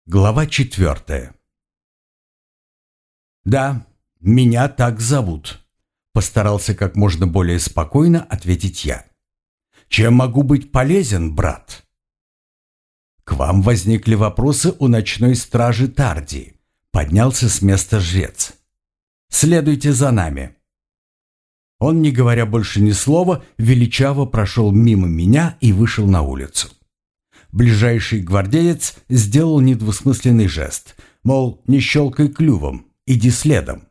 Глава 4. «Да, меня так зовут», — постарался как можно более спокойно ответить я. «Чем могу быть полезен, брат?» «К вам возникли вопросы у ночной стражи Тардии», — поднялся с места жрец. «Следуйте за нами». Он, не говоря больше ни слова, величаво прошел мимо меня и вышел на улицу. Ближайший гвардеец сделал недвусмысленный жест, мол, не щелкай клювом, иди следом.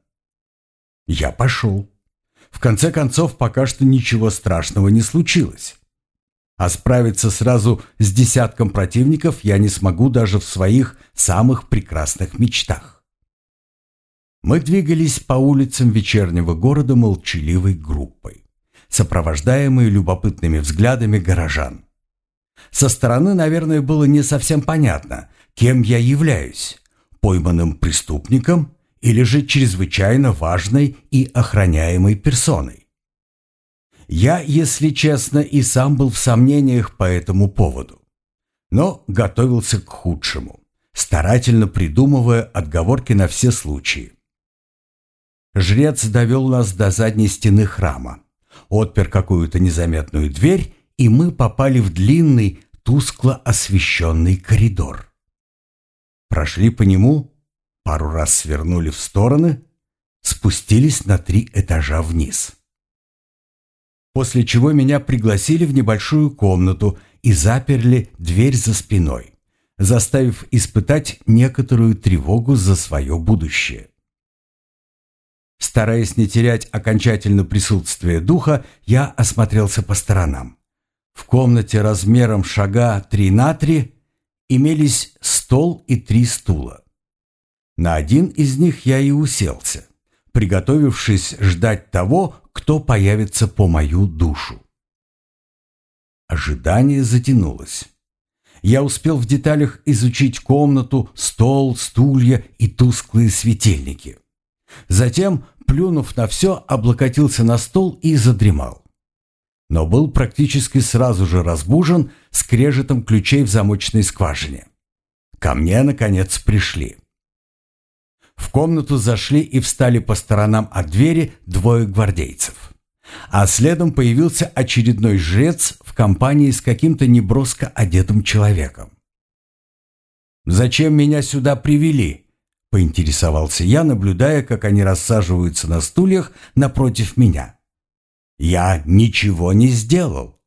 Я пошел. В конце концов, пока что ничего страшного не случилось. А справиться сразу с десятком противников я не смогу даже в своих самых прекрасных мечтах. Мы двигались по улицам вечернего города молчаливой группой, сопровождаемой любопытными взглядами горожан. Со стороны, наверное, было не совсем понятно, кем я являюсь – пойманным преступником или же чрезвычайно важной и охраняемой персоной. Я, если честно, и сам был в сомнениях по этому поводу, но готовился к худшему, старательно придумывая отговорки на все случаи. Жрец довел нас до задней стены храма, отпер какую-то незаметную дверь, и мы попали в длинный, тускло освещенный коридор. Прошли по нему, пару раз свернули в стороны, спустились на 3 этажа вниз. После чего меня пригласили в небольшую комнату и заперли дверь за спиной, заставив испытать некоторую тревогу за свое будущее. Стараясь не терять окончательно присутствие духа, я осмотрелся по сторонам. В комнате размером шага 3 на 3 имелись стол и 3 стула. На один из них я и уселся, приготовившись ждать того, кто появится по мою душу. Ожидание затянулось. Я успел в деталях изучить комнату, стол, стулья и тусклые светильники. Затем, плюнув на все, облокотился на стол и задремал. Но был практически сразу же разбужен скрежетом ключей в замочной скважине. Ко мне, наконец, пришли. В комнату зашли и встали по сторонам от двери 2 гвардейцев. А следом появился очередной жрец в компании с каким-то неброско одетым человеком. «Зачем меня сюда привели?» — поинтересовался я, наблюдая, как они рассаживаются на стульях напротив меня. «Я ничего не сделал».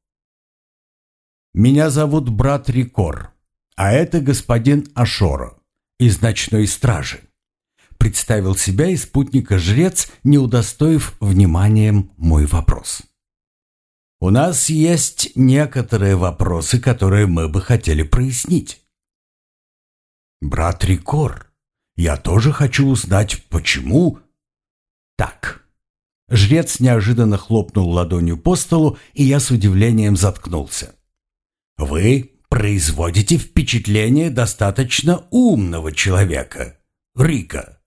«Меня зовут брат Рикор, а это господин Ашоро из ночной стражи», представил себя и спутника жрец, не удостоив вниманием мой вопрос. «У нас есть некоторые вопросы, которые мы бы хотели прояснить». «Брат Рикор, я тоже хочу узнать, почему...» «Так...» Жрец неожиданно хлопнул ладонью по столу, и я с удивлением заткнулся. «Вы производите впечатление достаточно умного человека, Рика.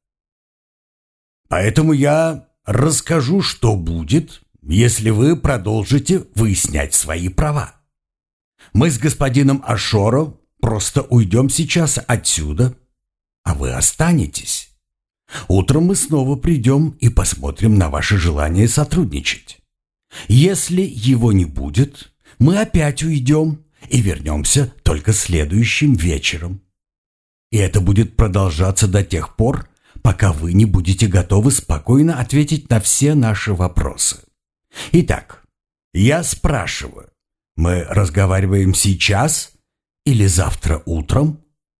Поэтому я расскажу, что будет, если вы продолжите выяснять свои права. Мы с господином Ашоро просто уйдем сейчас отсюда, а вы останетесь. Утром мы снова придем и посмотрим на ваше желание сотрудничать. Если его не будет, мы опять уйдем и вернемся только следующим вечером. И это будет продолжаться до тех пор, пока вы не будете готовы спокойно ответить на все наши вопросы. Итак, я спрашиваю, мы разговариваем сейчас или завтра утром?»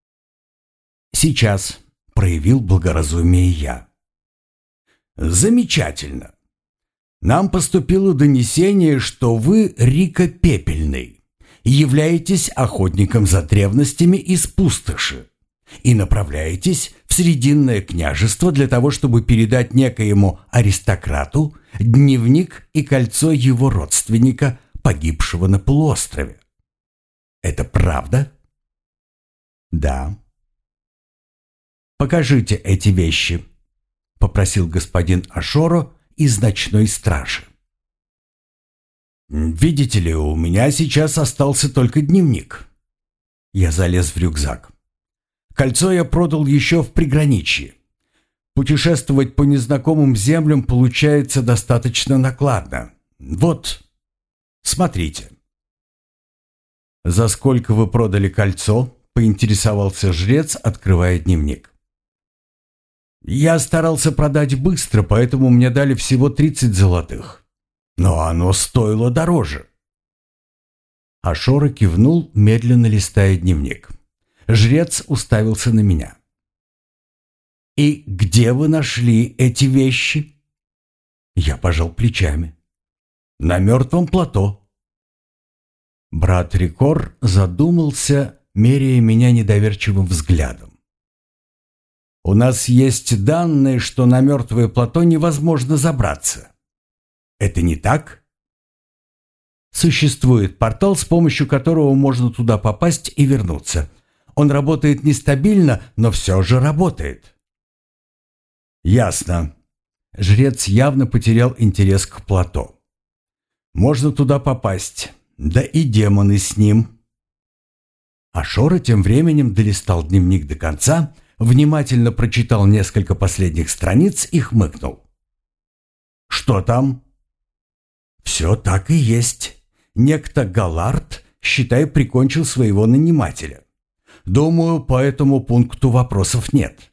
«Сейчас», — проявил благоразумие я. «Замечательно. Нам поступило донесение, что вы, Рика Пепельный, являетесь охотником за древностями из пустоши и направляетесь в Срединное княжество для того, чтобы передать некоему аристократу дневник и кольцо его родственника, погибшего на полуострове. Это правда?» «Да». «Покажите эти вещи», — попросил господин Ашоро из ночной стражи. «Видите ли, у меня сейчас остался только дневник». Я залез в рюкзак. Кольцо я продал еще в приграничье. Путешествовать по незнакомым землям получается достаточно накладно. Вот, смотрите». «За сколько вы продали кольцо?» — поинтересовался жрец, открывая дневник. «Я старался продать быстро, поэтому мне дали всего 30 золотых. Но оно стоило дороже». Ашора кивнул, медленно листая дневник. Жрец уставился на меня. «И где вы нашли эти вещи?» Я пожал плечами. «На мертвом плато». Брат Рикор задумался, меряя меня недоверчивым взглядом. «У нас есть данные, что на мертвое плато невозможно забраться. Это не так?» «Существует портал, с помощью которого можно туда попасть и вернуться. Он работает нестабильно, но все же работает». «Ясно». Жрец явно потерял интерес к плато. «Можно туда попасть, да и демоны с ним». Ашора тем временем долистал дневник до конца, внимательно прочитал несколько последних страниц и хмыкнул. «Что там?» «Все так и есть. Некто Галард, считай, прикончил своего нанимателя. Думаю, по этому пункту вопросов нет».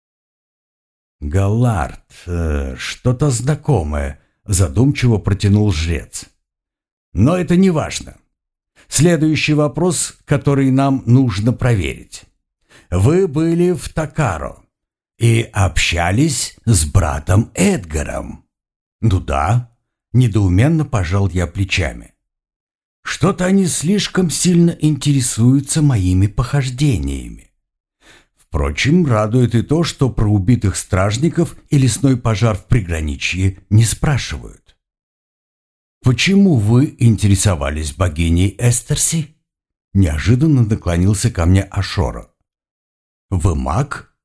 «Галард, что-то знакомое», — задумчиво протянул жрец. «Но это не важно. Следующий вопрос, который нам нужно проверить. Вы были в Такаро и общались с братом Эдгаром?» «Ну да», — недоуменно пожал я плечами. «Что-то они слишком сильно интересуются моими похождениями. Впрочем, радует и то, что про убитых стражников и лесной пожар в приграничье не спрашивают». «Почему вы интересовались богиней Эстерси?» Неожиданно наклонился ко мне Ашора. «Вы маг?»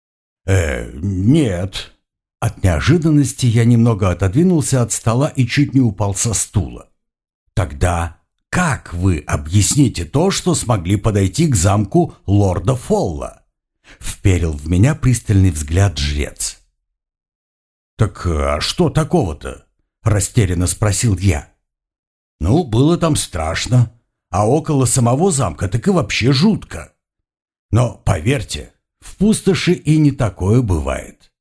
Нет». От неожиданности я немного отодвинулся от стола и чуть не упал со стула. «Тогда как вы объясните то, что смогли подойти к замку лорда Фолла?» Вперил в меня пристальный взгляд жрец. «Так а что такого-то?» — растерянно спросил я. «Ну, было там страшно, а около самого замка так и вообще жутко. Но, поверьте, в пустоши и не такое бывает».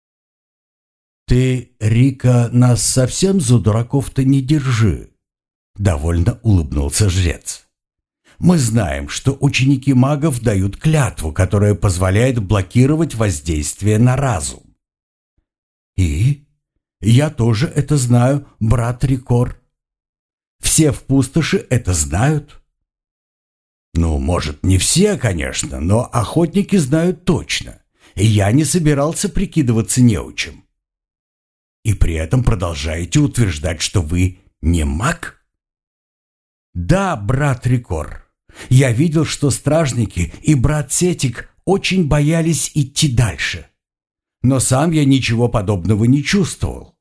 «Ты, Рика, нас совсем за дураков-то не держи», — довольно улыбнулся жрец. «Мы знаем, что ученики магов дают клятву, которая позволяет блокировать воздействие на разум». «И? Я тоже это знаю, брат Рикор. Все в пустоши это знают?» «Ну, может, не все, конечно, но охотники знают точно, и я не собирался прикидываться неучем». «И при этом продолжаете утверждать, что вы не маг?» «Да, брат Рикор. Я видел, что стражники и брат Сетик очень боялись идти дальше. Но сам я ничего подобного не чувствовал».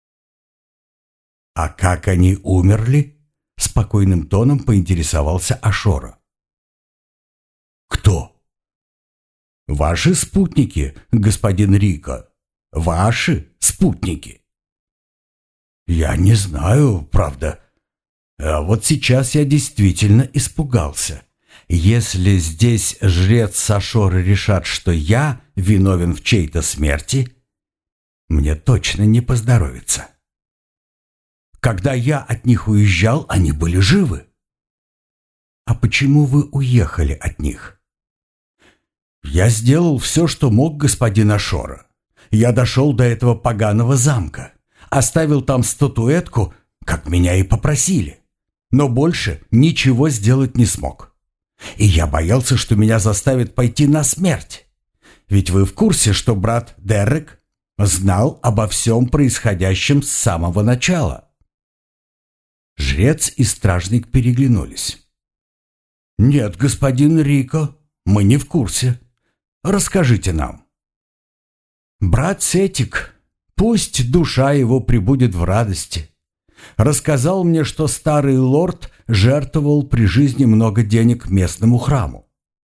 «А как они умерли?» — спокойным тоном поинтересовался Ашора. «Кто?» «Ваши спутники, господин Рико. Ваши спутники». «Я не знаю, правда. А вот сейчас я действительно испугался. Если здесь жрец с Ашоры решат, что я виновен в чьей-то смерти, мне точно не поздоровится. Когда я от них уезжал, они были живы». «А почему вы уехали от них?» «Я сделал все, что мог, господин Ашора. Я дошел до этого поганого замка, оставил там статуэтку, как меня и попросили, но больше ничего сделать не смог. И я боялся, что меня заставят пойти на смерть. Ведь вы в курсе, что брат Дерек знал обо всем происходящем с самого начала?» Жрец и стражник переглянулись. «Нет, господин Рико, мы не в курсе. Расскажите нам». «Брат Сетик, пусть душа его пребудет в радости, рассказал мне, что старый лорд жертвовал при жизни много денег местному храму.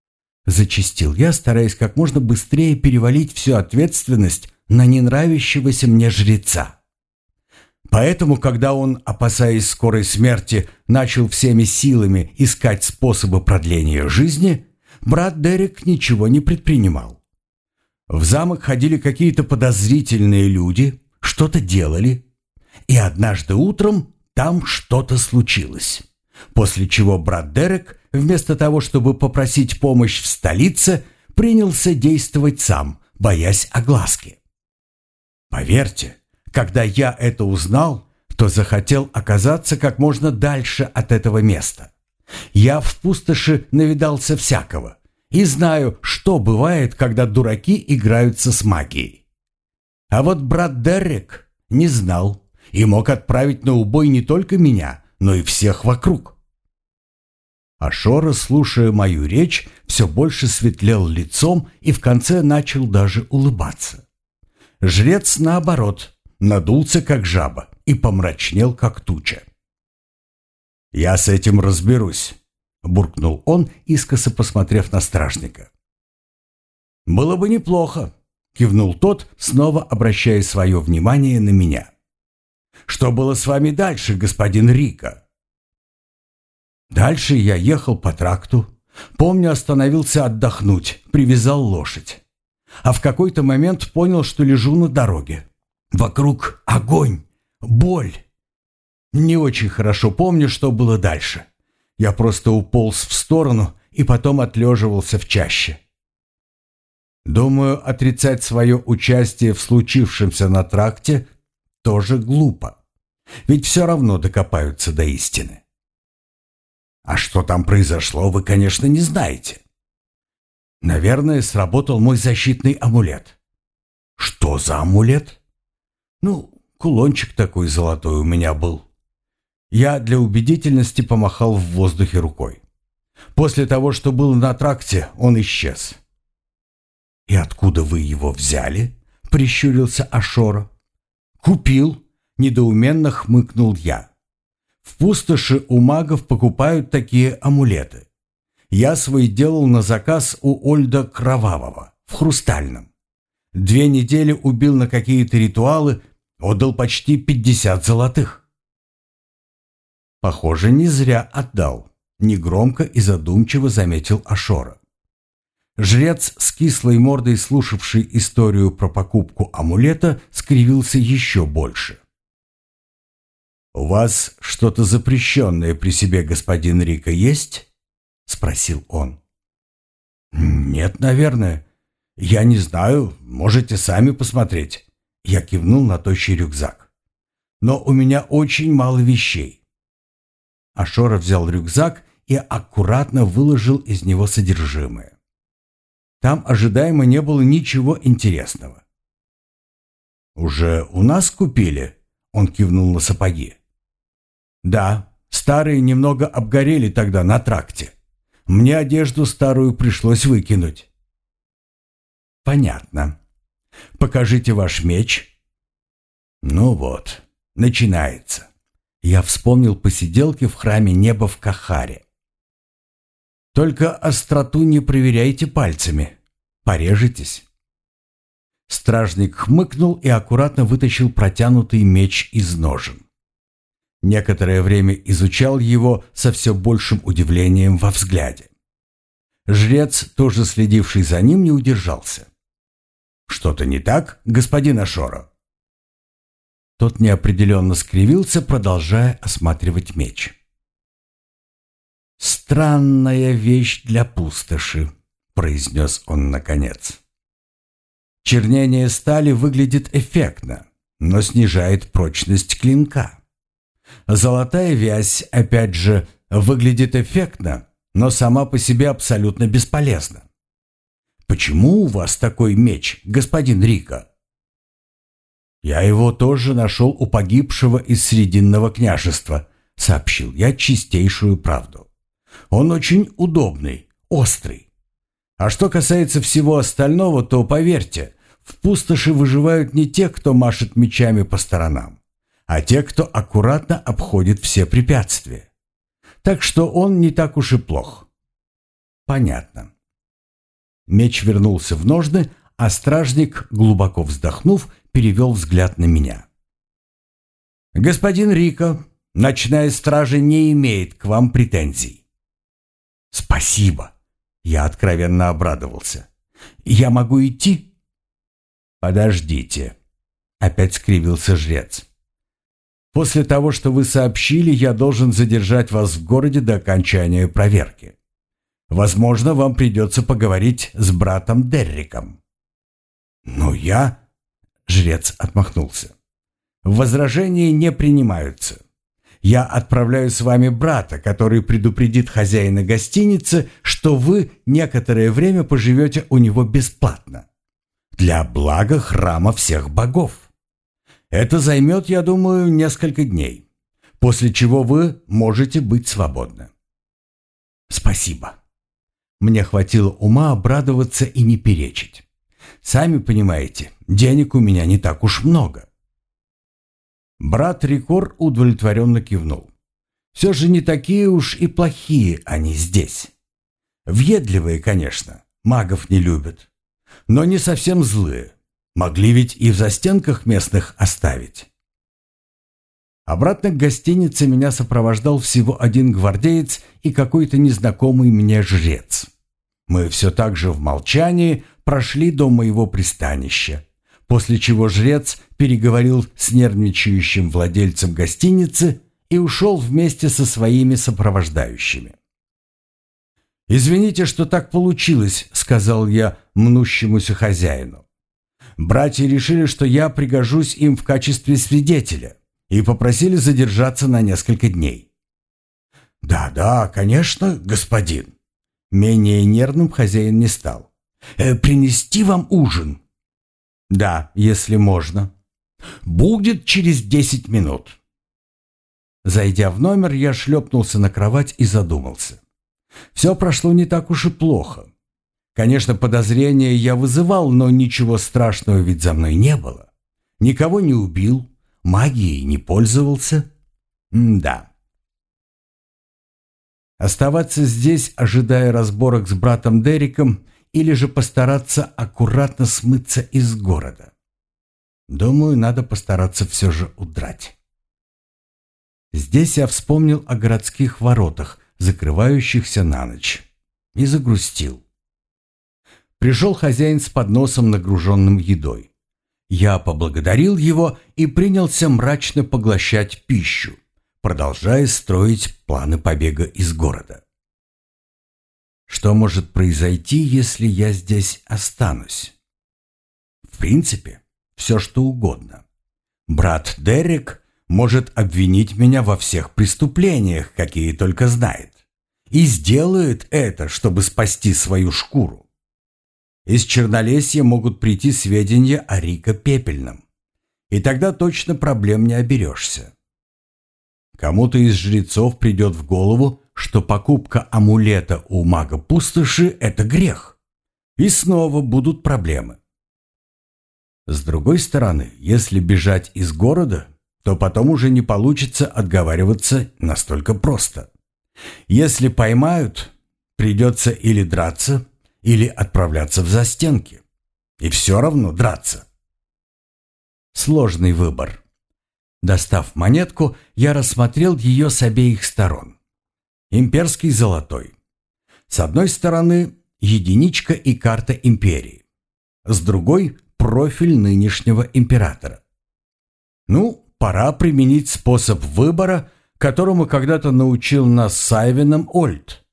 Зачастил я, стараясь как можно быстрее перевалить всю ответственность на ненравящегося мне жреца. Поэтому, когда он, опасаясь скорой смерти, начал всеми силами искать способы продления жизни, брат Дерек ничего не предпринимал. В замок ходили какие-то подозрительные люди, что-то делали, и однажды утром там что-то случилось. После чего брат Дерек, вместо того, чтобы попросить помощь в столице, принялся действовать сам, боясь огласки. Поверьте, когда я это узнал, то захотел оказаться как можно дальше от этого места. Я в пустоши навидался всякого и знаю, что бывает, когда дураки играются с магией. А вот брат Дерек не знал и мог отправить на убой не только меня, но и всех вокруг. Ашора, слушая мою речь, все больше светлел лицом и в конце начал даже улыбаться. Жрец, наоборот, надулся, как жаба, и помрачнел, как туча. «Я с этим разберусь», — буркнул он, искоса посмотрев на стражника. «Было бы неплохо», — кивнул тот, снова обращая свое внимание на меня. «Что было с вами дальше, господин Рика?» Дальше я ехал по тракту. Помню, остановился отдохнуть, привязал лошадь. А в какой-то момент понял, что лежу на дороге. Вокруг огонь, боль. Не очень хорошо помню, что было дальше. Я просто уполз в сторону и потом отлеживался в чаще. Думаю, отрицать свое участие в случившемся на тракте тоже глупо. Ведь все равно докопаются до истины. А что там произошло, вы, конечно, не знаете. Наверное, сработал мой защитный амулет. Что за амулет? Кулончик такой золотой у меня был. Я для убедительности помахал в воздухе рукой. После того, что было на тракте, он исчез. «И откуда вы его взяли?» — прищурился Ашора. «Купил», — недоуменно хмыкнул я. «В пустоши у магов покупают такие амулеты. Я свой делал на заказ у Ольда Кровавого, в Хрустальном. 2 недели убил на какие-то ритуалы, отдал почти 50 золотых». «Похоже, не зря отдал», — негромко и задумчиво заметил Ашора. Жрец с кислой мордой, слушавший историю про покупку амулета, скривился еще больше. «У вас что-то запрещенное при себе, господин Рика, есть?» — спросил он. «Нет, наверное. Я не знаю, можете сами посмотреть». Я кивнул на тощий рюкзак. «Но у меня очень мало вещей». Ашора взял рюкзак и аккуратно выложил из него содержимое. Там ожидаемо не было ничего интересного. «Уже у нас купили?» — он кивнул на сапоги. «Да, старые немного обгорели тогда на тракте. Мне одежду старую пришлось выкинуть». «Понятно. Покажите ваш меч». «Ну вот, начинается». Я вспомнил посиделки в храме неба в Кахаре. «Только остроту не проверяйте пальцами. Порежетесь». Стражник хмыкнул и аккуратно вытащил протянутый меч из ножен. Некоторое время изучал его со все большим удивлением во взгляде. Жрец, тоже следивший за ним, не удержался. «Что-то не так, господин Ашора?» Тот неопределенно скривился, продолжая осматривать меч. «Странная вещь для пустоши», — произнес он наконец. «Чернение стали выглядит эффектно, но снижает прочность клинка. Золотая вязь, опять же, выглядит эффектно, но сама по себе абсолютно бесполезна. Почему у вас такой меч, господин Рика?» «Я его тоже нашел у погибшего из Срединного княжества», — сообщил я чистейшую правду. «Он очень удобный, острый. А что касается всего остального, то, поверьте, в пустоши выживают не те, кто машет мечами по сторонам, а те, кто аккуратно обходит все препятствия. Так что он не так уж и плох». «Понятно. Меч вернулся в ножны, а стражник, глубоко вздохнув, перевел взгляд на меня. «Господин Рико, ночная стража не имеет к вам претензий». «Спасибо!» — я откровенно обрадовался. «Я могу идти?» «Подождите!» — опять скривился жрец. «После того, что вы сообщили, я должен задержать вас в городе до окончания проверки. Возможно, вам придется поговорить с братом Дерриком». «Но я...» — жрец отмахнулся. «Возражения не принимаются. Я отправляю с вами брата, который предупредит хозяина гостиницы, что вы некоторое время поживете у него бесплатно. Для блага храма всех богов. Это займет, я думаю, несколько дней, после чего вы можете быть свободны». «Спасибо». Мне хватило ума обрадоваться и не перечить. Сами понимаете, денег у меня не так уж много. Брат Рикор удовлетворенно кивнул. Все же не такие уж и плохие они здесь. Въедливые, конечно, магов не любят. Но не совсем злые. Могли ведь и в застенках местных оставить. Обратно к гостинице меня сопровождал всего один гвардеец и какой-то незнакомый мне жрец. Мы все так же в молчании прошли до моего пристанища, после чего жрец переговорил с нервничающим владельцем гостиницы и ушел вместе со своими сопровождающими. «Извините, что так получилось», — сказал я мнущемуся хозяину. «Братья решили, что я пригожусь им в качестве свидетеля, и попросили задержаться на несколько дней». «Да, конечно, господин». Менее нервным хозяин не стал. «Принести вам ужин?» «Да, если можно». «Будет через 10 минут». Зайдя в номер, я шлепнулся на кровать и задумался. Все прошло не так уж и плохо. Конечно, подозрения я вызывал, но ничего страшного ведь за мной не было. Никого не убил, магией не пользовался. Да. Оставаться здесь, ожидая разборок с братом Дерриком, или же постараться аккуратно смыться из города? Думаю, надо постараться все же удрать. Здесь я вспомнил о городских воротах, закрывающихся на ночь, и загрустил. Пришел хозяин с подносом, нагруженным едой. Я поблагодарил его и принялся мрачно поглощать пищу, продолжая строить планы побега из города. Что может произойти, если я здесь останусь? В принципе, все что угодно. Брат Деррик может обвинить меня во всех преступлениях, какие только знает, и сделает это, чтобы спасти свою шкуру. Из Чернолесья могут прийти сведения о Рико Пепельном, и тогда точно проблем не оберешься. Кому-то из жрецов придет в голову, что покупка амулета у мага-пустоши – это грех, и снова будут проблемы. С другой стороны, если бежать из города, то потом уже не получится отговариваться настолько просто. Если поймают, придется или драться, или отправляться в застенки. И все равно драться. Сложный выбор. Достав монетку, я рассмотрел ее с обеих сторон. Имперский золотой. С одной стороны единичка и карта империи. С другой – профиль нынешнего императора. Ну, пора применить способ выбора, которому когда-то научил нас с Айвеном Ольд.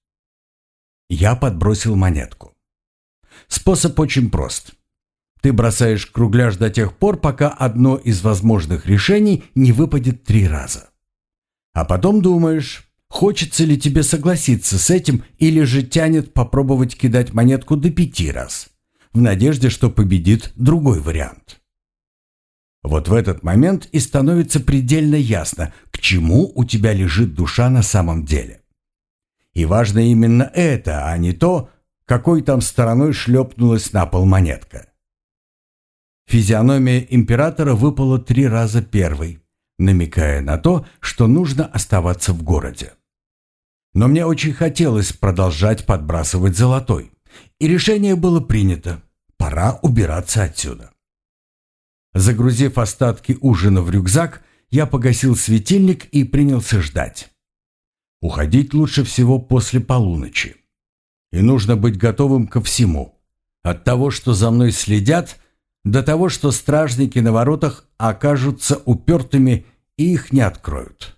Я подбросил монетку. Способ очень прост. Ты бросаешь кругляш до тех пор, пока одно из возможных решений не выпадет 3 раза. А потом думаешь, хочется ли тебе согласиться с этим, или же тянет попробовать кидать монетку до 5 раз, в надежде, что победит другой вариант. Вот в этот момент и становится предельно ясно, к чему у тебя лежит душа на самом деле. И важно именно это, а не то, какой там стороной шлепнулась на пол монетка. Физиономия императора выпала 3 раза первой, намекая на то, что нужно оставаться в городе. Но мне очень хотелось продолжать подбрасывать золотой, И решение было принято. Пора убираться отсюда. Загрузив остатки ужина в рюкзак, я погасил светильник и принялся ждать. Уходить лучше всего после полуночи. И нужно быть готовым ко всему. От того, что за мной следят, до того, что стражники на воротах окажутся упертыми и их не откроют.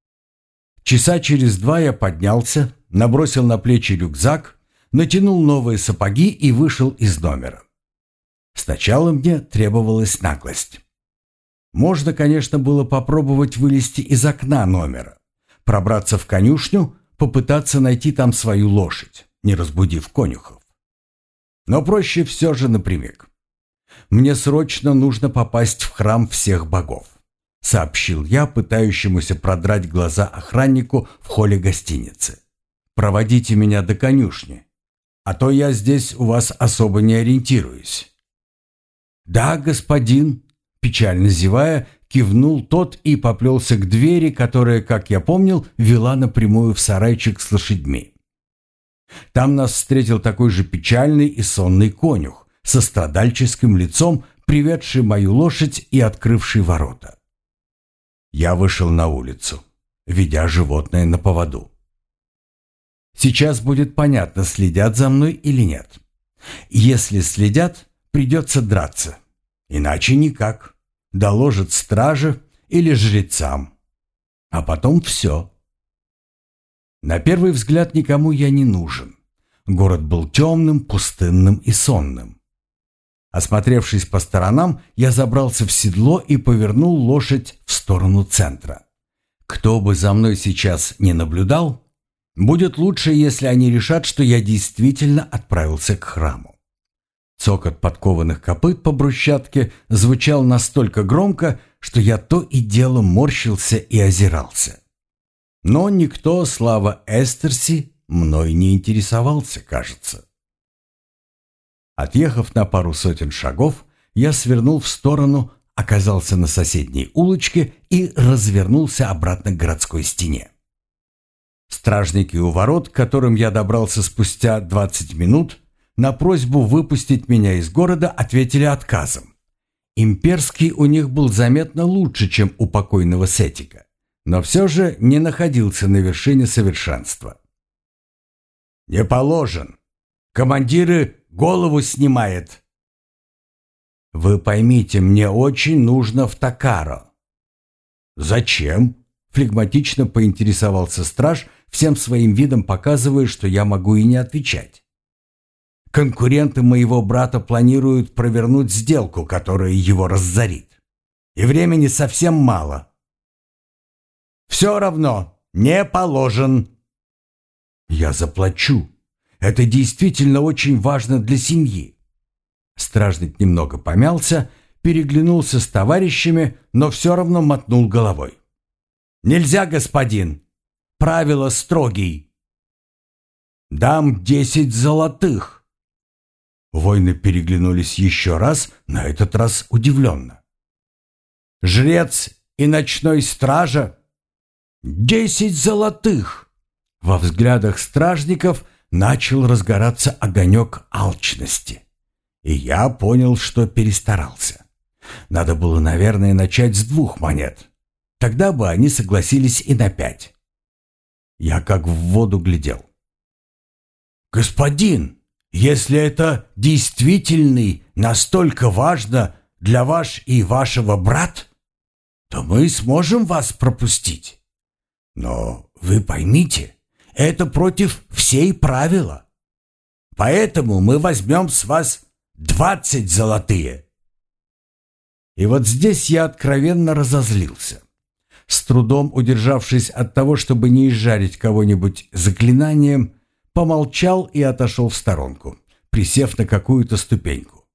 Часа через 2 я поднялся, набросил на плечи рюкзак, натянул новые сапоги и вышел из номера. Сначала мне требовалась наглость. Можно, конечно, было попробовать вылезти из окна номера, пробраться в конюшню, попытаться найти там свою лошадь, не разбудив конюхов. Но проще все же напрямик. «Мне срочно нужно попасть в храм всех богов», — сообщил я пытающемуся продрать глаза охраннику в холле гостиницы. «Проводите меня до конюшни, а то я здесь у вас особо не ориентируюсь». «Да, господин», — печально зевая, кивнул тот и поплелся к двери, которая, как я помнил, вела напрямую в сарайчик с лошадьми. Там нас встретил такой же печальный и сонный конюх, со страдальческим лицом, приведший мою лошадь и открывший ворота. Я вышел на улицу, ведя животное на поводу. Сейчас будет понятно, следят за мной или нет. Если следят, придется драться. Иначе никак. Доложат страже или жрецам. А потом все. На первый взгляд никому я не нужен. Город был темным, пустынным и сонным. Осмотревшись по сторонам, я забрался в седло и повернул лошадь в сторону центра. Кто бы за мной сейчас не наблюдал, будет лучше, если они решат, что я действительно отправился к храму. Цокот подкованных копыт по брусчатке звучал настолько громко, что я то и дело морщился и озирался. Но никто, слава Эстерси, мной не интересовался, кажется. Отъехав на пару сотен шагов, я свернул в сторону, оказался на соседней улочке и развернулся обратно к городской стене. Стражники у ворот, к которым я добрался спустя 20 минут, на просьбу выпустить меня из города ответили отказом. Имперский у них был заметно лучше, чем у покойного Сетика, но все же не находился на вершине совершенства. «Не положен. Командиры голову снимает». «Вы поймите, мне очень нужно в Такаро». «Зачем?» — флегматично поинтересовался страж, всем своим видом показывая, что я могу и не отвечать. «Конкуренты моего брата планируют провернуть сделку, которая его разорит. И времени совсем мало». «Все равно не положен». «Я заплачу. Это действительно очень важно для семьи». Стражник немного помялся, переглянулся с товарищами, но все равно мотнул головой. «Нельзя, господин. Правила строгие». «Дам 10 золотых». Воины переглянулись еще раз, на этот раз удивленно. «Жрец и ночной стража? 10 золотых!» Во взглядах стражников начал разгораться огонек алчности. И я понял, что перестарался. Надо было, наверное, начать с 2 монет. Тогда бы они согласились и на 5. Я как в воду глядел. «Господин, если это действительно настолько важно для ваш и вашего брат, то мы сможем вас пропустить. Но вы поймите, это против всей правила. Поэтому мы возьмем с вас 20 золотые». И вот здесь я откровенно разозлился. С трудом удержавшись от того, чтобы не изжарить кого-нибудь заклинанием, помолчал и отошел в сторонку, присев на какую-то ступеньку.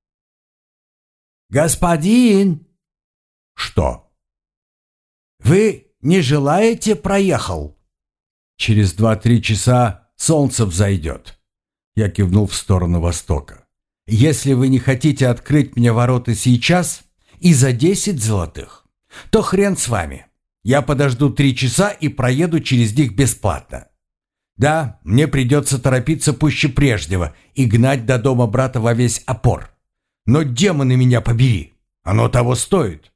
«Господин!» «Что?» «Вы не желаете проехал?» «Через 2-3 часа солнце взойдет». Я кивнул в сторону востока. «Если вы не хотите открыть мне ворота сейчас и за 10 золотых, то хрен с вами. Я подожду 3 часа и проеду через них бесплатно. Да, мне придется торопиться пуще прежнего и гнать до дома брата во весь опор. Но демоны меня побери, оно того стоит.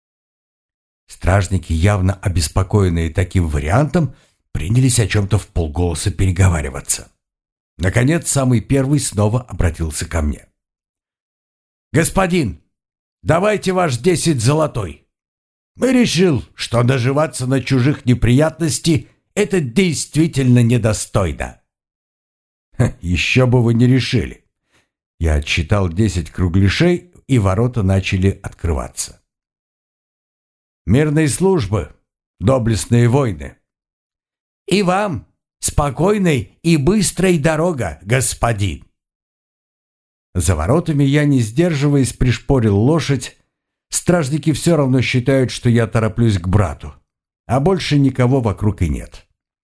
Стражники, явно обеспокоенные таким вариантом, принялись о чем-то вполголоса переговариваться. Наконец, самый первый снова обратился ко мне. «Господин, давайте ваш 10 золотой. Мы решил, что наживаться на чужих неприятностей — это действительно недостойно». «Еще бы вы не решили». Я отсчитал 10 кругляшей, и ворота начали открываться. «Мирной службы, доблестные воины». «И вам спокойной и быстрой дорога, господин». За воротами я, не сдерживаясь, пришпорил лошадь. Стражники все равно считают, что я тороплюсь к брату, а больше никого вокруг и нет.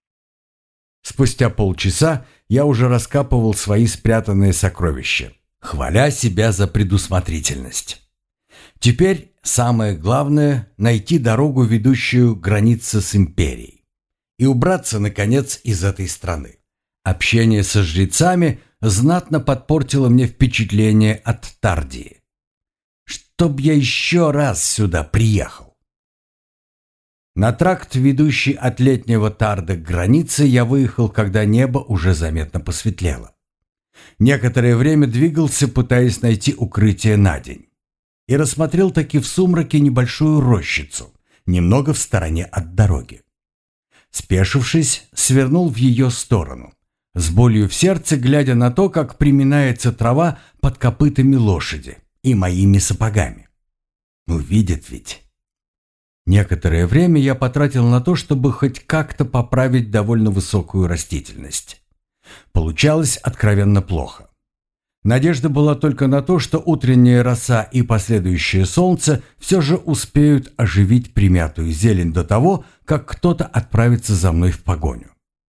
Спустя полчаса я уже раскапывал свои спрятанные сокровища, хваля себя за предусмотрительность. Теперь самое главное — найти дорогу, ведущую к границе с империей, и убраться, наконец, из этой страны. Общение со жрецами знатно подпортило мне впечатление от Тардии. Чтоб я еще раз сюда приехал. На тракт, ведущий от летнего Тарда к границе, я выехал, когда небо уже заметно посветлело. Некоторое время двигался, пытаясь найти укрытие на день, и рассмотрел таки в сумраке небольшую рощицу, немного в стороне от дороги. Спешившись, свернул в ее сторону, с болью в сердце глядя на то, как приминается трава под копытами лошади и моими сапогами. Увидит ведь. Некоторое время я потратил на то, чтобы хоть как-то поправить довольно высокую растительность. Получалось откровенно плохо. Надежда была только на то, что утренняя роса и последующее солнце все же успеют оживить примятую зелень до того, как кто-то отправится за мной в погоню.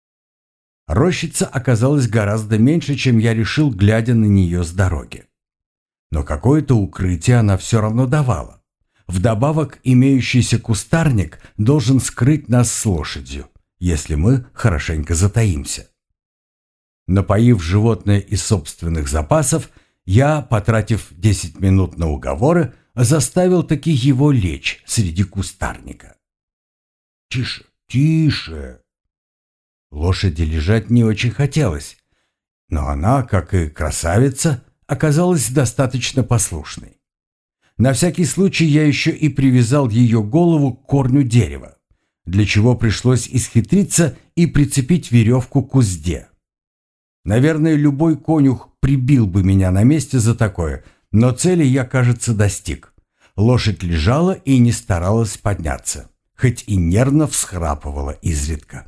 Рощица оказалась гораздо меньше, чем я решил, глядя на нее с дороги. Но какое-то укрытие она все равно давала. Вдобавок, имеющийся кустарник должен скрыть нас с лошадью, если мы хорошенько затаимся. Напоив животное из собственных запасов, я, потратив 10 минут на уговоры, заставил таки его лечь среди кустарника. «Тише, тише!» Лошади лежать не очень хотелось, но она, как и красавица, оказалась достаточно послушной. На всякий случай я еще и привязал ее голову к корню дерева, для чего пришлось исхитриться и прицепить веревку к узде. Наверное, любой конюх прибил бы меня на месте за такое, но цели я, кажется, достиг. Лошадь лежала и не старалась подняться, хоть и нервно всхрапывала изредка.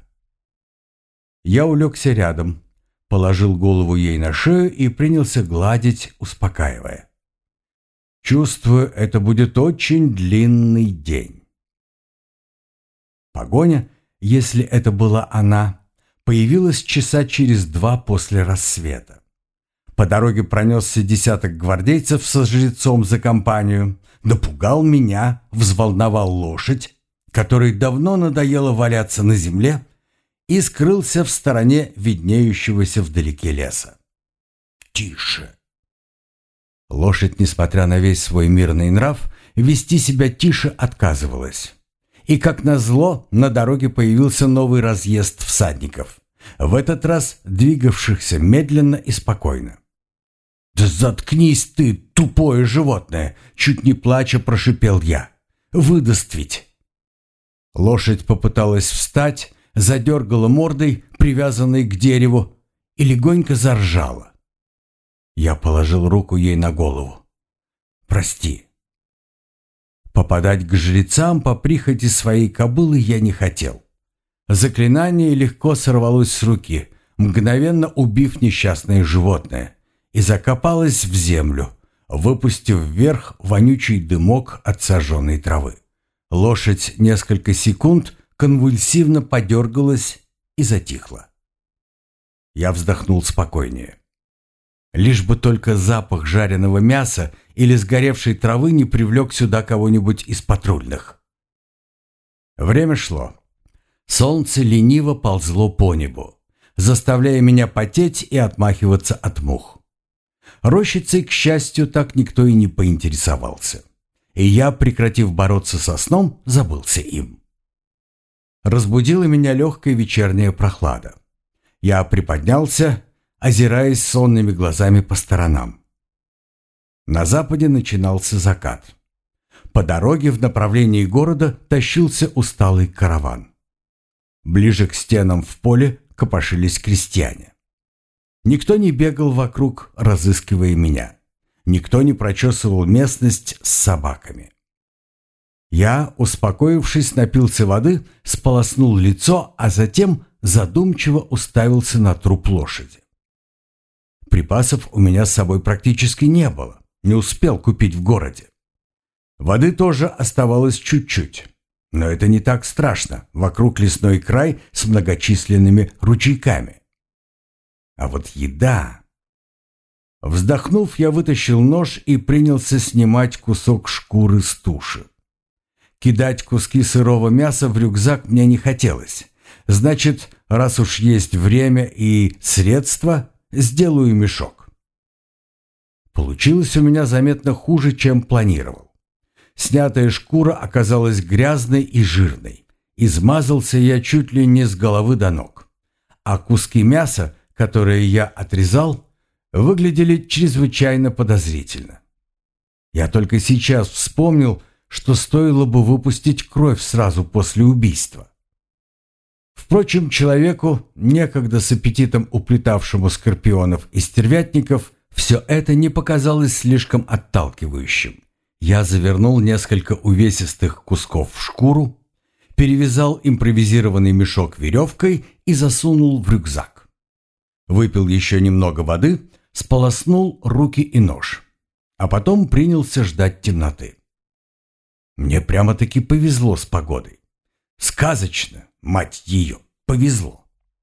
Я улегся рядом, положил голову ей на шею и принялся гладить, успокаивая. Чувствую, это будет очень длинный день. Погоня, если это была она, появилась часа через 2 после рассвета. По дороге пронесся десяток гвардейцев со жрецом за компанию, напугал меня, взволновал лошадь, которой давно надоело валяться на земле, и скрылся в стороне виднеющегося вдалеке леса. «Тише!» Лошадь, несмотря на весь свой мирный нрав, вести себя тише отказывалась. И, как назло, на дороге появился новый разъезд всадников, в этот раз двигавшихся медленно и спокойно. «Да заткнись ты, тупое животное!» — чуть не плача прошипел я. «Выдаст ведь!» Лошадь попыталась встать, задергала мордой, привязанной к дереву, и легонько заржала. Я положил руку ей на голову. «Прости». Попадать к жрецам по прихоти своей кобылы я не хотел. Заклинание легко сорвалось с руки, мгновенно убив несчастное животное, и закопалось в землю, выпустив вверх вонючий дымок от сожженной травы. Лошадь несколько секунд конвульсивно подергалась и затихла. Я вздохнул спокойнее. Лишь бы только запах жареного мяса или сгоревшей травы не привлек сюда кого-нибудь из патрульных. Время шло. Солнце лениво ползло по небу. заставляя меня потеть и отмахиваться от мух. Рощицей, к счастью, так никто и не поинтересовался. И я, прекратив бороться со сном, забылся им. Разбудила меня легкая вечерняя прохлада. Я приподнялся, озираясь сонными глазами по сторонам. На западе начинался закат. По дороге в направлении города тащился усталый караван. Ближе к стенам в поле копошились крестьяне. Никто не бегал вокруг, разыскивая меня. Никто не прочесывал местность с собаками. Я, успокоившись, напился воды, сполоснул лицо, а затем задумчиво уставился на труп лошади. Припасов у меня с собой практически не было, не успел купить в городе. Воды тоже оставалось чуть-чуть, но это не так страшно, вокруг лесной край с многочисленными ручейками. А вот еда... Вздохнув, я вытащил нож и принялся снимать кусок шкуры с туши. Кидать куски сырого мяса в рюкзак мне не хотелось. Значит, раз уж есть время и средства, сделаю мешок. Получилось у меня заметно хуже, чем планировал. Снятая шкура оказалась грязной и жирной. Измазался я чуть ли не с головы до ног. А куски мяса, которые я отрезал, выглядели чрезвычайно подозрительно. Я только сейчас вспомнил, что стоило бы выпустить кровь сразу после убийства. Впрочем, человеку, некогда с аппетитом уплетавшему скорпионов и стервятников, все это не показалось слишком отталкивающим. Я завернул несколько увесистых кусков в шкуру, перевязал импровизированный мешок веревкой и засунул в рюкзак. Выпил еще немного воды, сполоснул руки и нож, а потом принялся ждать темноты. Мне прямо-таки повезло с погодой. Сказочно, мать ее, повезло.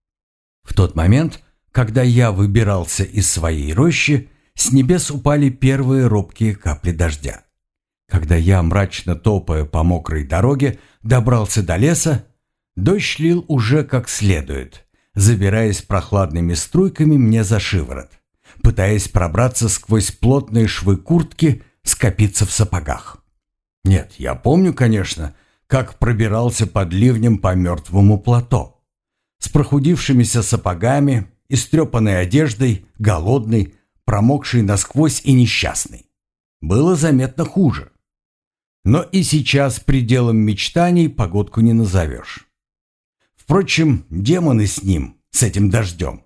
В тот момент, когда я выбирался из своей рощи, с небес упали первые робкие капли дождя. Когда я, мрачно топая по мокрой дороге, добрался до леса, дождь лил уже как следует, забираясь прохладными струйками мне за шиворот, пытаясь пробраться сквозь плотные швы куртки, скопиться в сапогах. Нет, я помню, конечно, как пробирался под ливнем по мертвому плато. С прохудившимися сапогами, истрепанной одеждой, голодный, промокший насквозь и несчастный. Было заметно хуже. Но и сейчас пределом мечтаний погодку не назовешь. Впрочем, демоны с ним, с этим дождем.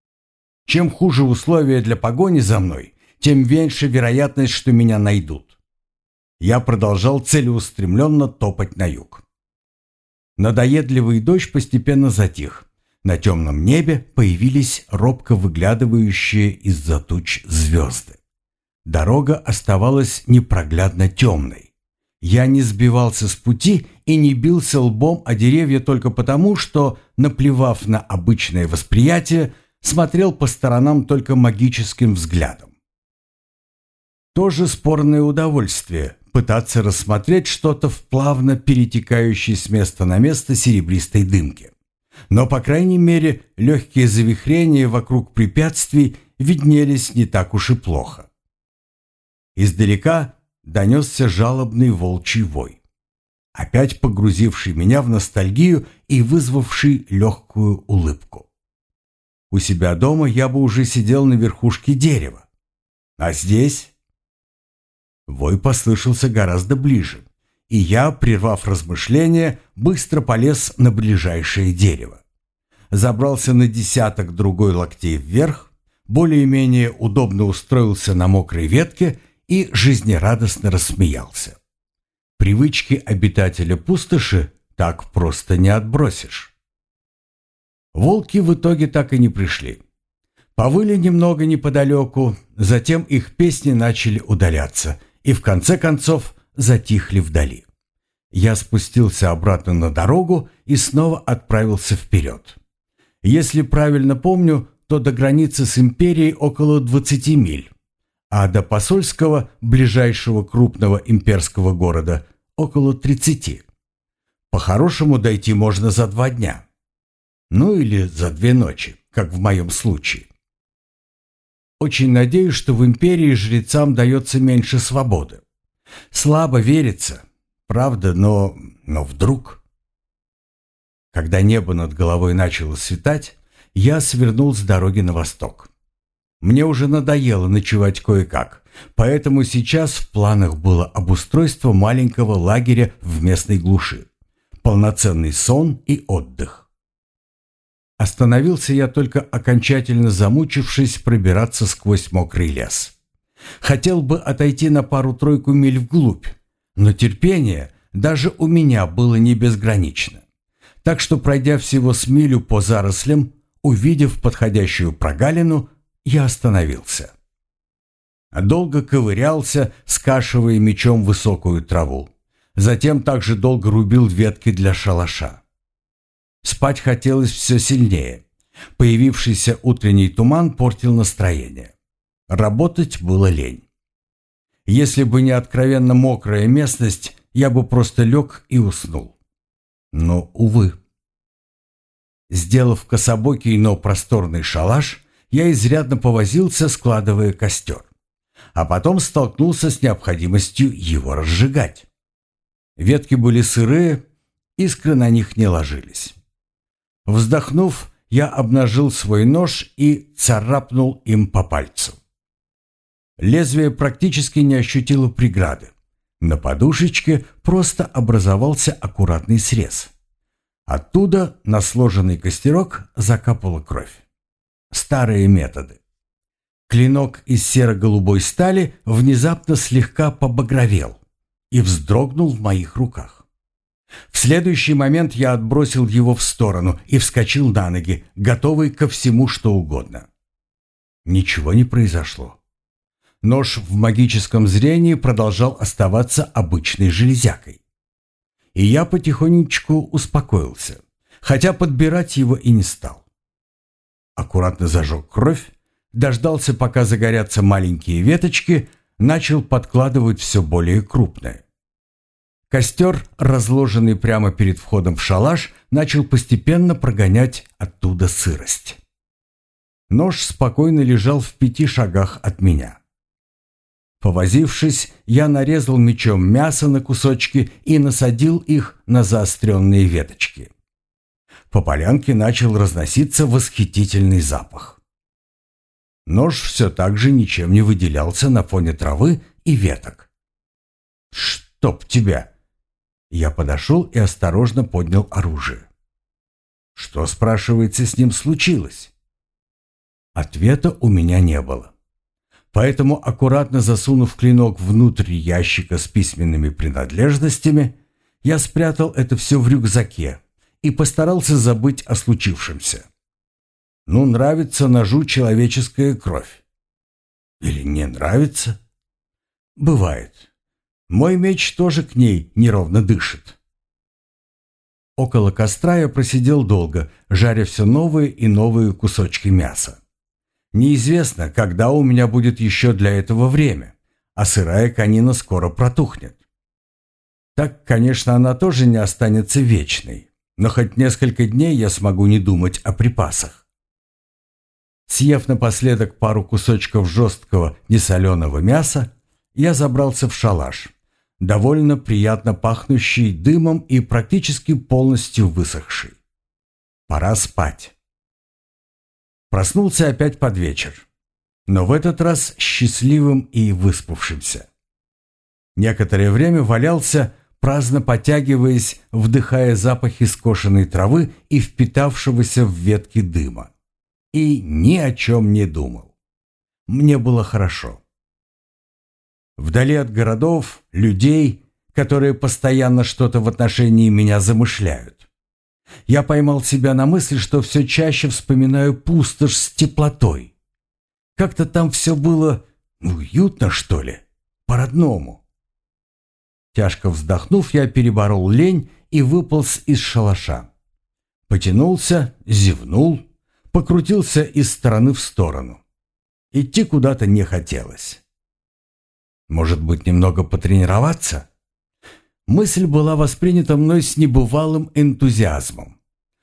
Чем хуже условия для погони за мной, тем меньше вероятность, что меня найдут. Я продолжал целеустремленно топать на юг. Надоедливый дождь постепенно затих. На темном небе появились робко выглядывающие из-за туч звезды. Дорога оставалась непроглядно темной. Я не сбивался с пути и не бился лбом о деревья только потому, что, наплевав на обычное восприятие, смотрел по сторонам только магическим взглядом. Тоже спорное удовольствие – пытаться рассмотреть что-то в плавно перетекающей с места на место серебристой дымке. Но, по крайней мере, легкие завихрения вокруг препятствий виднелись не так уж и плохо. Издалека донесся жалобный волчий вой, опять погрузивший меня в ностальгию и вызвавший легкую улыбку. У себя дома я бы уже сидел на верхушке дерева. А здесь... Вой послышался гораздо ближе, и я, прервав размышления, быстро полез на ближайшее дерево. Забрался на десяток другой локтей вверх, более-менее удобно устроился на мокрой ветке и жизнерадостно рассмеялся. Привычки обитателя пустоши так просто не отбросишь. Волки в итоге так и не пришли. Повыли немного неподалеку, затем их песни начали удаляться и в конце концов затихли вдали. Я спустился обратно на дорогу и снова отправился вперед. Если правильно помню, то до границы с империей около 20 миль, а до посольского, ближайшего крупного имперского города, около 30. По-хорошему дойти можно за 2 дня. Ну или за 2 ночи, как в моем случае. Очень надеюсь, что в империи жрецам дается меньше свободы. Слабо верится, правда, но вдруг... Когда небо над головой начало светать, я свернул с дороги на восток. Мне уже надоело ночевать кое-как, поэтому сейчас в планах было обустройство маленького лагеря в местной глуши, полноценный сон и отдых. Остановился я только окончательно замучившись пробираться сквозь мокрый лес. Хотел бы отойти на пару-тройку миль вглубь, но терпение даже у меня было не безгранично. Так что, пройдя всего с милю по зарослям, увидев подходящую прогалину, я остановился. Долго ковырялся, скашивая мечом высокую траву. Затем также долго рубил ветки для шалаша. Спать хотелось все сильнее. Появившийся утренний туман портил настроение. Работать было лень. Если бы не откровенно мокрая местность, я бы просто лег и уснул. Но, увы. Сделав кособокий, но просторный шалаш, я изрядно повозился, складывая костер. А потом столкнулся с необходимостью его разжигать. Ветки были сырые, искры на них не ложились. Вздохнув, я обнажил свой нож и царапнул им по пальцу. Лезвие практически не ощутило преграды. На подушечке просто образовался аккуратный срез. Оттуда на сложенный костерок закапала кровь. Старые методы. Клинок из серо-голубой стали внезапно слегка побагровел и вздрогнул в моих руках. В следующий момент я отбросил его в сторону и вскочил на ноги, готовый ко всему, что угодно. Ничего не произошло. Нож в магическом зрении продолжал оставаться обычной железякой. И я потихонечку успокоился, хотя подбирать его и не стал. Аккуратно зажег кровь, дождался, пока загорятся маленькие веточки, начал подкладывать все более крупное. Костер, разложенный прямо перед входом в шалаш, начал постепенно прогонять оттуда сырость. Нож спокойно лежал в 5 шагах от меня. Повозившись, я нарезал мечом мясо на кусочки и насадил их на заостренные веточки. По полянке начал разноситься восхитительный запах. Нож все так же ничем не выделялся на фоне травы и веток. «Чтоб тебя!» Я подошел и осторожно поднял оружие. Что, спрашивается, с ним случилось? Ответа у меня не было. Поэтому, аккуратно засунув клинок внутрь ящика с письменными принадлежностями, я спрятал это все в рюкзаке и постарался забыть о случившемся. Ну, нравится ножу человеческая кровь. Или не нравится? Бывает. Мой меч тоже к ней неровно дышит. Около костра я просидел долго, жаря все новые и новые кусочки мяса. Неизвестно, когда у меня будет еще для этого время, а сырая конина скоро протухнет. Так, конечно, она тоже не останется вечной, но хоть несколько дней я смогу не думать о припасах. Съев напоследок пару кусочков жесткого несоленого мяса, я забрался в шалаш, довольно приятно пахнущий дымом и практически полностью высохший. Пора спать. Проснулся опять под вечер, но в этот раз счастливым и выспавшимся. Некоторое время валялся, праздно потягиваясь, вдыхая запахи скошенной травы и впитавшегося в ветки дыма. И ни о чем не думал. Мне было хорошо. Вдали от городов, людей, которые постоянно что-то в отношении меня замышляют. Я поймал себя на мысли, что все чаще вспоминаю пустошь с теплотой. Как-то там все было уютно, что ли, по-родному. Тяжко вздохнув, я переборол лень и выполз из шалаша. Потянулся, зевнул, покрутился из стороны в сторону. Идти куда-то не хотелось. Может быть, немного потренироваться? Мысль была воспринята мной с небывалым энтузиазмом.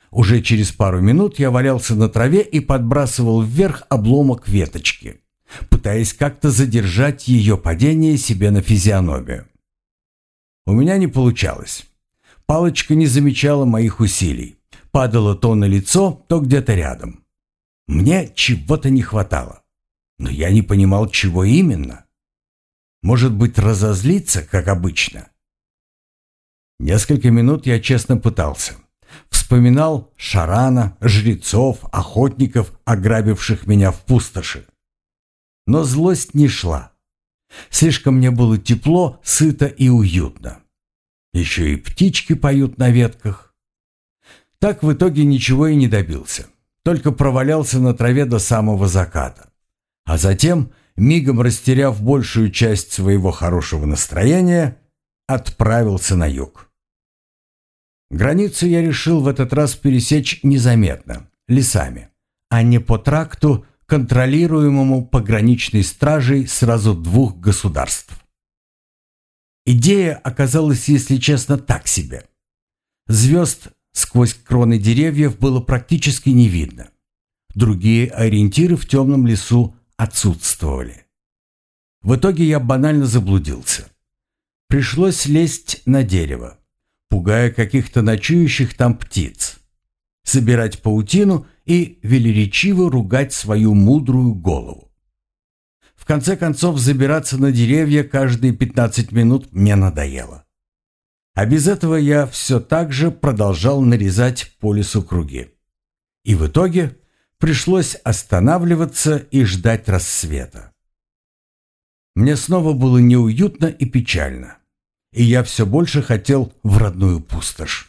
Уже через пару минут я валялся на траве и подбрасывал вверх обломок веточки, пытаясь как-то задержать ее падение себе на физиономию. У меня не получалось. Палочка не замечала моих усилий, падала то на лицо, то где-то рядом. Мне чего-то не хватало, но я не понимал, чего именно. Может быть, разозлиться, как обычно? Несколько минут я честно пытался. Вспоминал Шарана, жрецов, охотников, ограбивших меня в пустоши. Но злость не шла. Слишком мне было тепло, сыто и уютно. Еще и птички поют на ветках. Так в итоге ничего и не добился. Только провалялся на траве до самого заката. А затем, мигом растеряв большую часть своего хорошего настроения, отправился на юг. Границу я решил в этот раз пересечь незаметно, лесами, а не по тракту, контролируемому пограничной стражей сразу двух государств. Идея оказалась, если честно, так себе. Звезд сквозь кроны деревьев было практически не видно. Другие ориентиры в темном лесу отсутствовали. В итоге я банально заблудился. Пришлось лезть на дерево, пугая каких-то ночующих там птиц, собирать паутину и велеречиво ругать свою мудрую голову. В конце концов, забираться на деревья каждые 15 минут мне надоело. А без этого я все так же продолжал нарезать по лесу круги. И в итоге пришлось останавливаться и ждать рассвета. Мне снова было неуютно и печально, и я все больше хотел в родную пустошь.